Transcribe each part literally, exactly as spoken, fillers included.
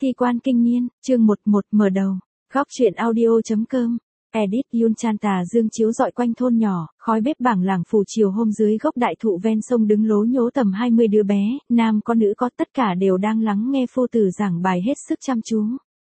Thi quan kinh niên, chương một một mở đầu. Góc truyện audio.com. Edit Yun Chan tà dương chiếu rọi quanh thôn nhỏ, khói bếp bảng làng phủ chiều hôm dưới gốc đại thụ ven sông đứng lố nhố tầm hai mươi đứa bé, nam có nữ có, tất cả đều đang lắng nghe phu tử giảng bài hết sức chăm chú.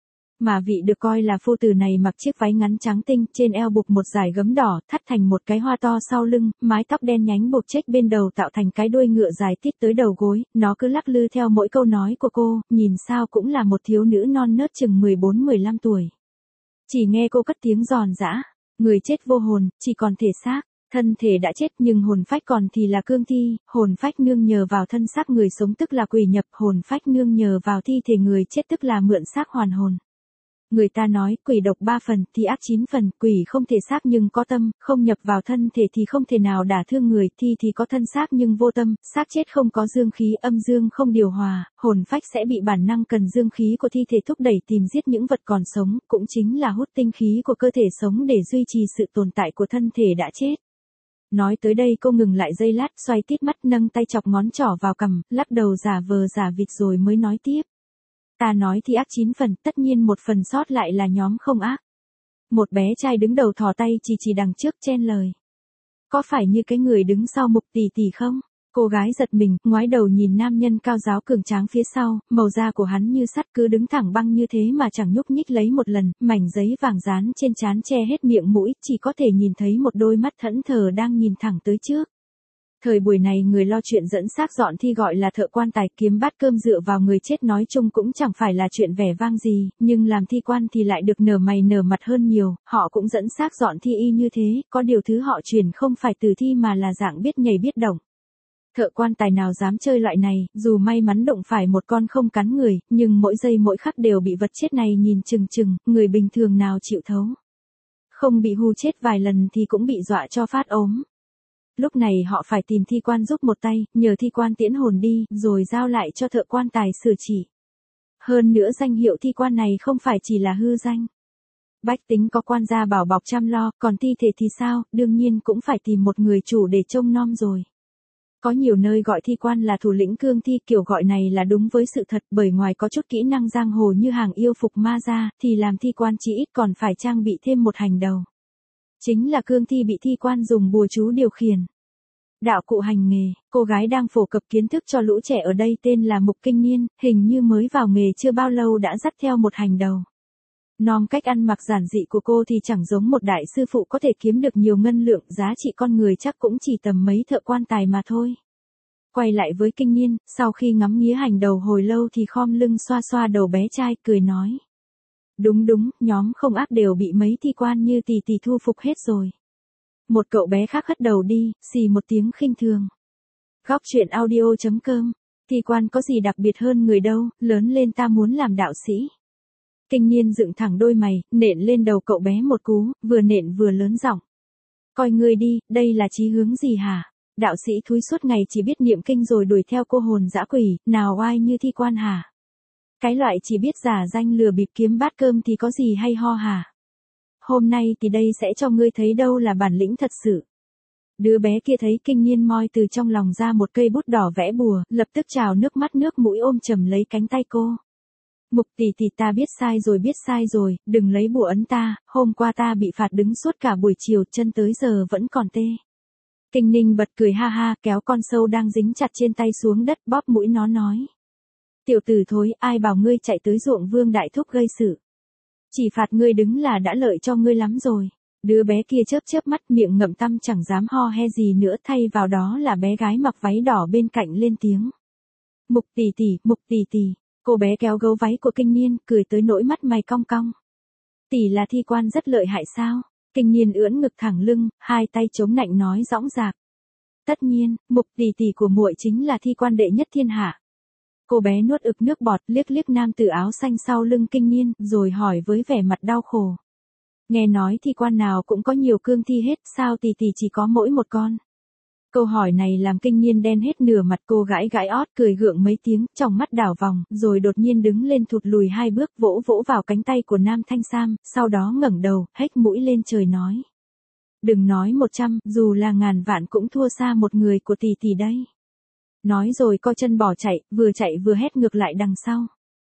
Mà vị được coi là phu tử này mặc chiếc váy ngắn trắng tinh, trên eo buộc một dải gấm đỏ, thắt thành một cái hoa to sau lưng, mái tóc đen nhánh buộc chếch bên đầu tạo thành cái đuôi ngựa dài tít tới đầu gối, nó cứ lắc lư theo mỗi câu nói của cô, nhìn sao cũng là một thiếu nữ non nớt chừng mười bốn mười lăm tuổi. Chỉ nghe cô cất tiếng giòn giã, người chết vô hồn, chỉ còn thể xác, thân thể đã chết nhưng hồn phách còn thì là cương thi, hồn phách nương nhờ vào thân xác người sống tức là quỷ nhập, hồn phách nương nhờ vào thi thể người chết tức là mượn xác hoàn hồn. Người ta nói quỷ độc ba phần thì ác chín phần, quỷ không thể xác nhưng có tâm, không nhập vào thân thể thì không thể nào đả thương người, thi thì có thân xác nhưng vô tâm, xác chết không có dương khí, âm dương không điều hòa, hồn phách sẽ bị bản năng cần dương khí của thi thể thúc đẩy tìm giết những vật còn sống, cũng chính là hút tinh khí của cơ thể sống để duy trì sự tồn tại của thân thể đã chết. Nói tới đây cô ngừng lại giây lát, xoay tít mắt, nâng tay chọc ngón trỏ vào cằm, lắc đầu giả vờ giả vịt rồi mới nói tiếp. Ta nói thì ác chín phần, tất nhiên một phần sót lại là nhóm không ác. Một bé trai đứng đầu thò tay chỉ chỉ đằng trước chen lời. Có phải như cái người đứng sau Mục tỷ tỷ không? Cô gái giật mình, ngoái đầu nhìn nam nhân cao giáo cường tráng phía sau, màu da của hắn như sắt cứ đứng thẳng băng như thế mà chẳng nhúc nhích lấy một lần, mảnh giấy vàng dán trên trán che hết miệng mũi, chỉ có thể nhìn thấy một đôi mắt thẫn thờ đang nhìn thẳng tới trước. Thời buổi này người lo chuyện dẫn xác dọn thi gọi là thợ quan tài, kiếm bát cơm dựa vào người chết nói chung cũng chẳng phải là chuyện vẻ vang gì, nhưng làm thi quan thì lại được nở mày nở mặt hơn nhiều, họ cũng dẫn xác dọn thi y như thế, có điều thứ họ truyền không phải từ thi mà là dạng biết nhảy biết động. Thợ quan tài nào dám chơi loại này, dù may mắn đụng phải một con không cắn người, nhưng mỗi giây mỗi khắc đều bị vật chết này nhìn chừng chừng, người bình thường nào chịu thấu. Không bị hù chết vài lần thì cũng bị dọa cho phát ốm. Lúc này họ phải tìm thi quan giúp một tay, nhờ thi quan tiễn hồn đi, rồi giao lại cho thợ quan tài sửa chỉ. Hơn nữa danh hiệu thi quan này không phải chỉ là hư danh. Bách tính có quan gia bảo bọc chăm lo, còn thi thể thì sao, đương nhiên cũng phải tìm một người chủ để trông nom rồi. Có nhiều nơi gọi thi quan là thủ lĩnh cương thi, kiểu gọi này là đúng với sự thật, bởi ngoài có chút kỹ năng giang hồ như hàng yêu phục ma ra, thì làm thi quan chỉ ít còn phải trang bị thêm một hành đầu. Chính là cương thi bị thi quan dùng bùa chú điều khiển. Đạo cụ hành nghề, cô gái đang phổ cập kiến thức cho lũ trẻ ở đây tên là Mục Kinh Niên, hình như mới vào nghề chưa bao lâu đã dắt theo một hành đầu. Nom cách ăn mặc giản dị của cô thì chẳng giống một đại sư phụ có thể kiếm được nhiều ngân lượng, giá trị con người chắc cũng chỉ tầm mấy thợ quan tài mà thôi. Quay lại với Kinh Niên, sau khi ngắm nghía hành đầu hồi lâu thì khom lưng xoa xoa đầu bé trai, cười nói. Đúng đúng, nhóm không ác đều bị mấy thi quan như tỷ tỷ thu phục hết rồi. Một cậu bé khác hất đầu đi, xì một tiếng khinh thường. Góc truyện audio.com. Thi quan có gì đặc biệt hơn người đâu, lớn lên ta muốn làm đạo sĩ. Kinh niên dựng thẳng đôi mày, nện lên đầu cậu bé một cú, vừa nện vừa lớn giọng. Coi ngươi đi, đây là chí hướng gì hả? Đạo sĩ thúi suốt ngày chỉ biết niệm kinh rồi đuổi theo cô hồn dã quỷ, nào oai như thi quan hả? Cái loại chỉ biết giả danh lừa bịp kiếm bát cơm thì có gì hay ho hả? Hôm nay thì đây sẽ cho ngươi thấy đâu là bản lĩnh thật sự. Đứa bé kia thấy Kinh Niên moi từ trong lòng ra một cây bút đỏ vẽ bùa, lập tức trào nước mắt nước mũi ôm chầm lấy cánh tay cô. Mục tỷ tỷ, ta biết sai rồi biết sai rồi, đừng lấy bùa ấn ta, hôm qua ta bị phạt đứng suốt cả buổi chiều, chân tới giờ vẫn còn tê. Kinh Ninh bật cười ha ha, kéo con sâu đang dính chặt trên tay xuống đất, bóp mũi nó nói. Tiểu tử thối, ai bảo ngươi chạy tới ruộng Vương đại thúc gây sự. Chỉ phạt ngươi đứng là đã lợi cho ngươi lắm rồi. Đứa bé kia chớp chớp mắt, miệng ngậm tăm chẳng dám ho he gì nữa, thay vào đó là bé gái mặc váy đỏ bên cạnh lên tiếng. Mục tỷ tỷ, Mục tỷ tỷ. Cô bé kéo gấu váy của Kinh Niên, cười tới nỗi mắt mày cong cong. Tỷ là thi quan rất lợi hại sao? Kinh Niên ưỡn ngực thẳng lưng, hai tay chống nạnh nói dõng dạc. Tất nhiên, Mục tỷ tỷ của muội chính là thi quan đệ nhất thiên hạ. Cô bé nuốt ực nước bọt, liếc liếc nam tử áo xanh sau lưng Kinh Niên, rồi hỏi với vẻ mặt đau khổ. Nghe nói thi quan nào cũng có nhiều cương thi hết, sao tỷ tỷ chỉ có mỗi một con? Câu hỏi này làm Kinh Niên đen hết nửa mặt, cô gãi gãi ót cười gượng mấy tiếng, trong mắt đảo vòng, rồi đột nhiên đứng lên thụt lùi hai bước, vỗ vỗ vào cánh tay của nam thanh sam, sau đó ngẩng đầu, hếch mũi lên trời nói. Đừng nói một trăm, dù là ngàn vạn cũng thua xa một người của tỷ tỷ đây. Nói rồi co chân bỏ chạy, vừa chạy vừa hét ngược lại đằng sau.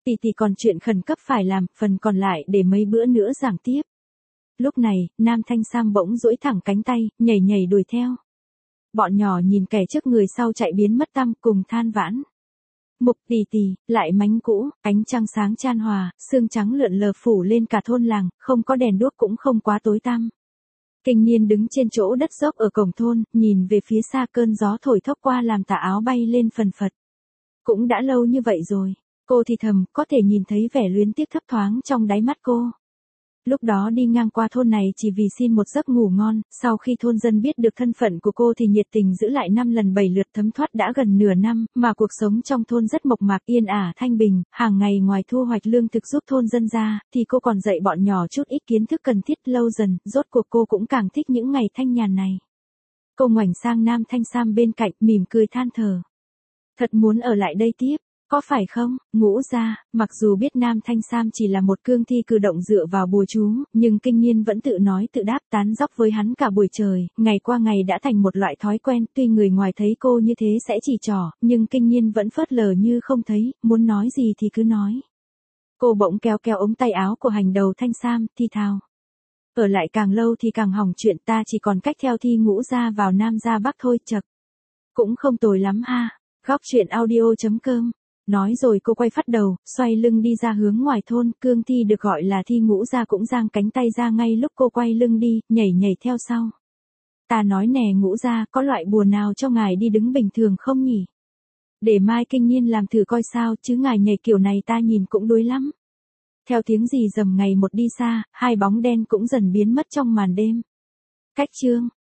Tỷ tỷ còn chuyện khẩn cấp phải làm, phần còn lại để mấy bữa nữa giảng tiếp. Lúc này, Nam Thanh Sam bỗng duỗi thẳng cánh tay, nhảy nhảy đuổi theo. Bọn nhỏ nhìn kẻ trước người sau chạy biến mất tăm, cùng than vãn. Mục tỷ tỷ, lại mánh cũ, ánh trăng sáng chan hòa, sương trắng lượn lờ phủ lên cả thôn làng, không có đèn đuốc cũng không quá tối tăm. Kinh Niên đứng trên chỗ đất dốc ở cổng thôn, nhìn về phía xa, cơn gió thổi thốc qua làm tà áo bay lên phần phật. Cũng đã lâu như vậy rồi, cô thì thầm, có thể nhìn thấy vẻ luyến tiếc thấp thoáng trong đáy mắt cô. Lúc đó đi ngang qua thôn này chỉ vì xin một giấc ngủ ngon, sau khi thôn dân biết được thân phận của cô thì nhiệt tình giữ lại năm lần bảy lượt, thấm thoát đã gần nửa năm, mà cuộc sống trong thôn rất mộc mạc yên ả thanh bình, hàng ngày ngoài thu hoạch lương thực giúp thôn dân ra, thì cô còn dạy bọn nhỏ chút ít kiến thức cần thiết. Lâu dần, rốt cuộc cô cũng càng thích những ngày thanh nhàn này. Cô ngoảnh sang Nam Thanh Sam bên cạnh, mỉm cười than thở. Thật muốn ở lại đây tiếp. Có phải không, Ngũ gia? Mặc dù biết Nam Thanh Sam chỉ là một cương thi cử động dựa vào bùa chú, nhưng Kinh Niên vẫn tự nói tự đáp, tán dóc với hắn cả buổi trời, ngày qua ngày đã thành một loại thói quen, tuy người ngoài thấy cô như thế sẽ chỉ trỏ, nhưng Kinh Niên vẫn phớt lờ như không thấy, muốn nói gì thì cứ nói. Cô bỗng kéo kéo ống tay áo của hành đầu Thanh Sam, thi thào. Ở lại càng lâu thì càng hỏng chuyện, ta chỉ còn cách theo thi Ngũ gia vào Nam gia Bắc thôi, chậc. Cũng không tồi lắm ha. Góc truyện audio chấm com. Nói rồi cô quay phắt đầu, xoay lưng đi ra hướng ngoài thôn, cương thi được gọi là thi Ngũ gia cũng giang cánh tay ra ngay lúc cô quay lưng đi, nhảy nhảy theo sau. Ta nói nè Ngũ gia, có loại bùa nào cho ngài đi đứng bình thường không nhỉ? Để mai Kinh Niên làm thử coi sao, chứ ngài nhảy kiểu này ta nhìn cũng đuối lắm. Theo tiếng rì rầm ngày một đi xa, hai bóng đen cũng dần biến mất trong màn đêm. Cách chương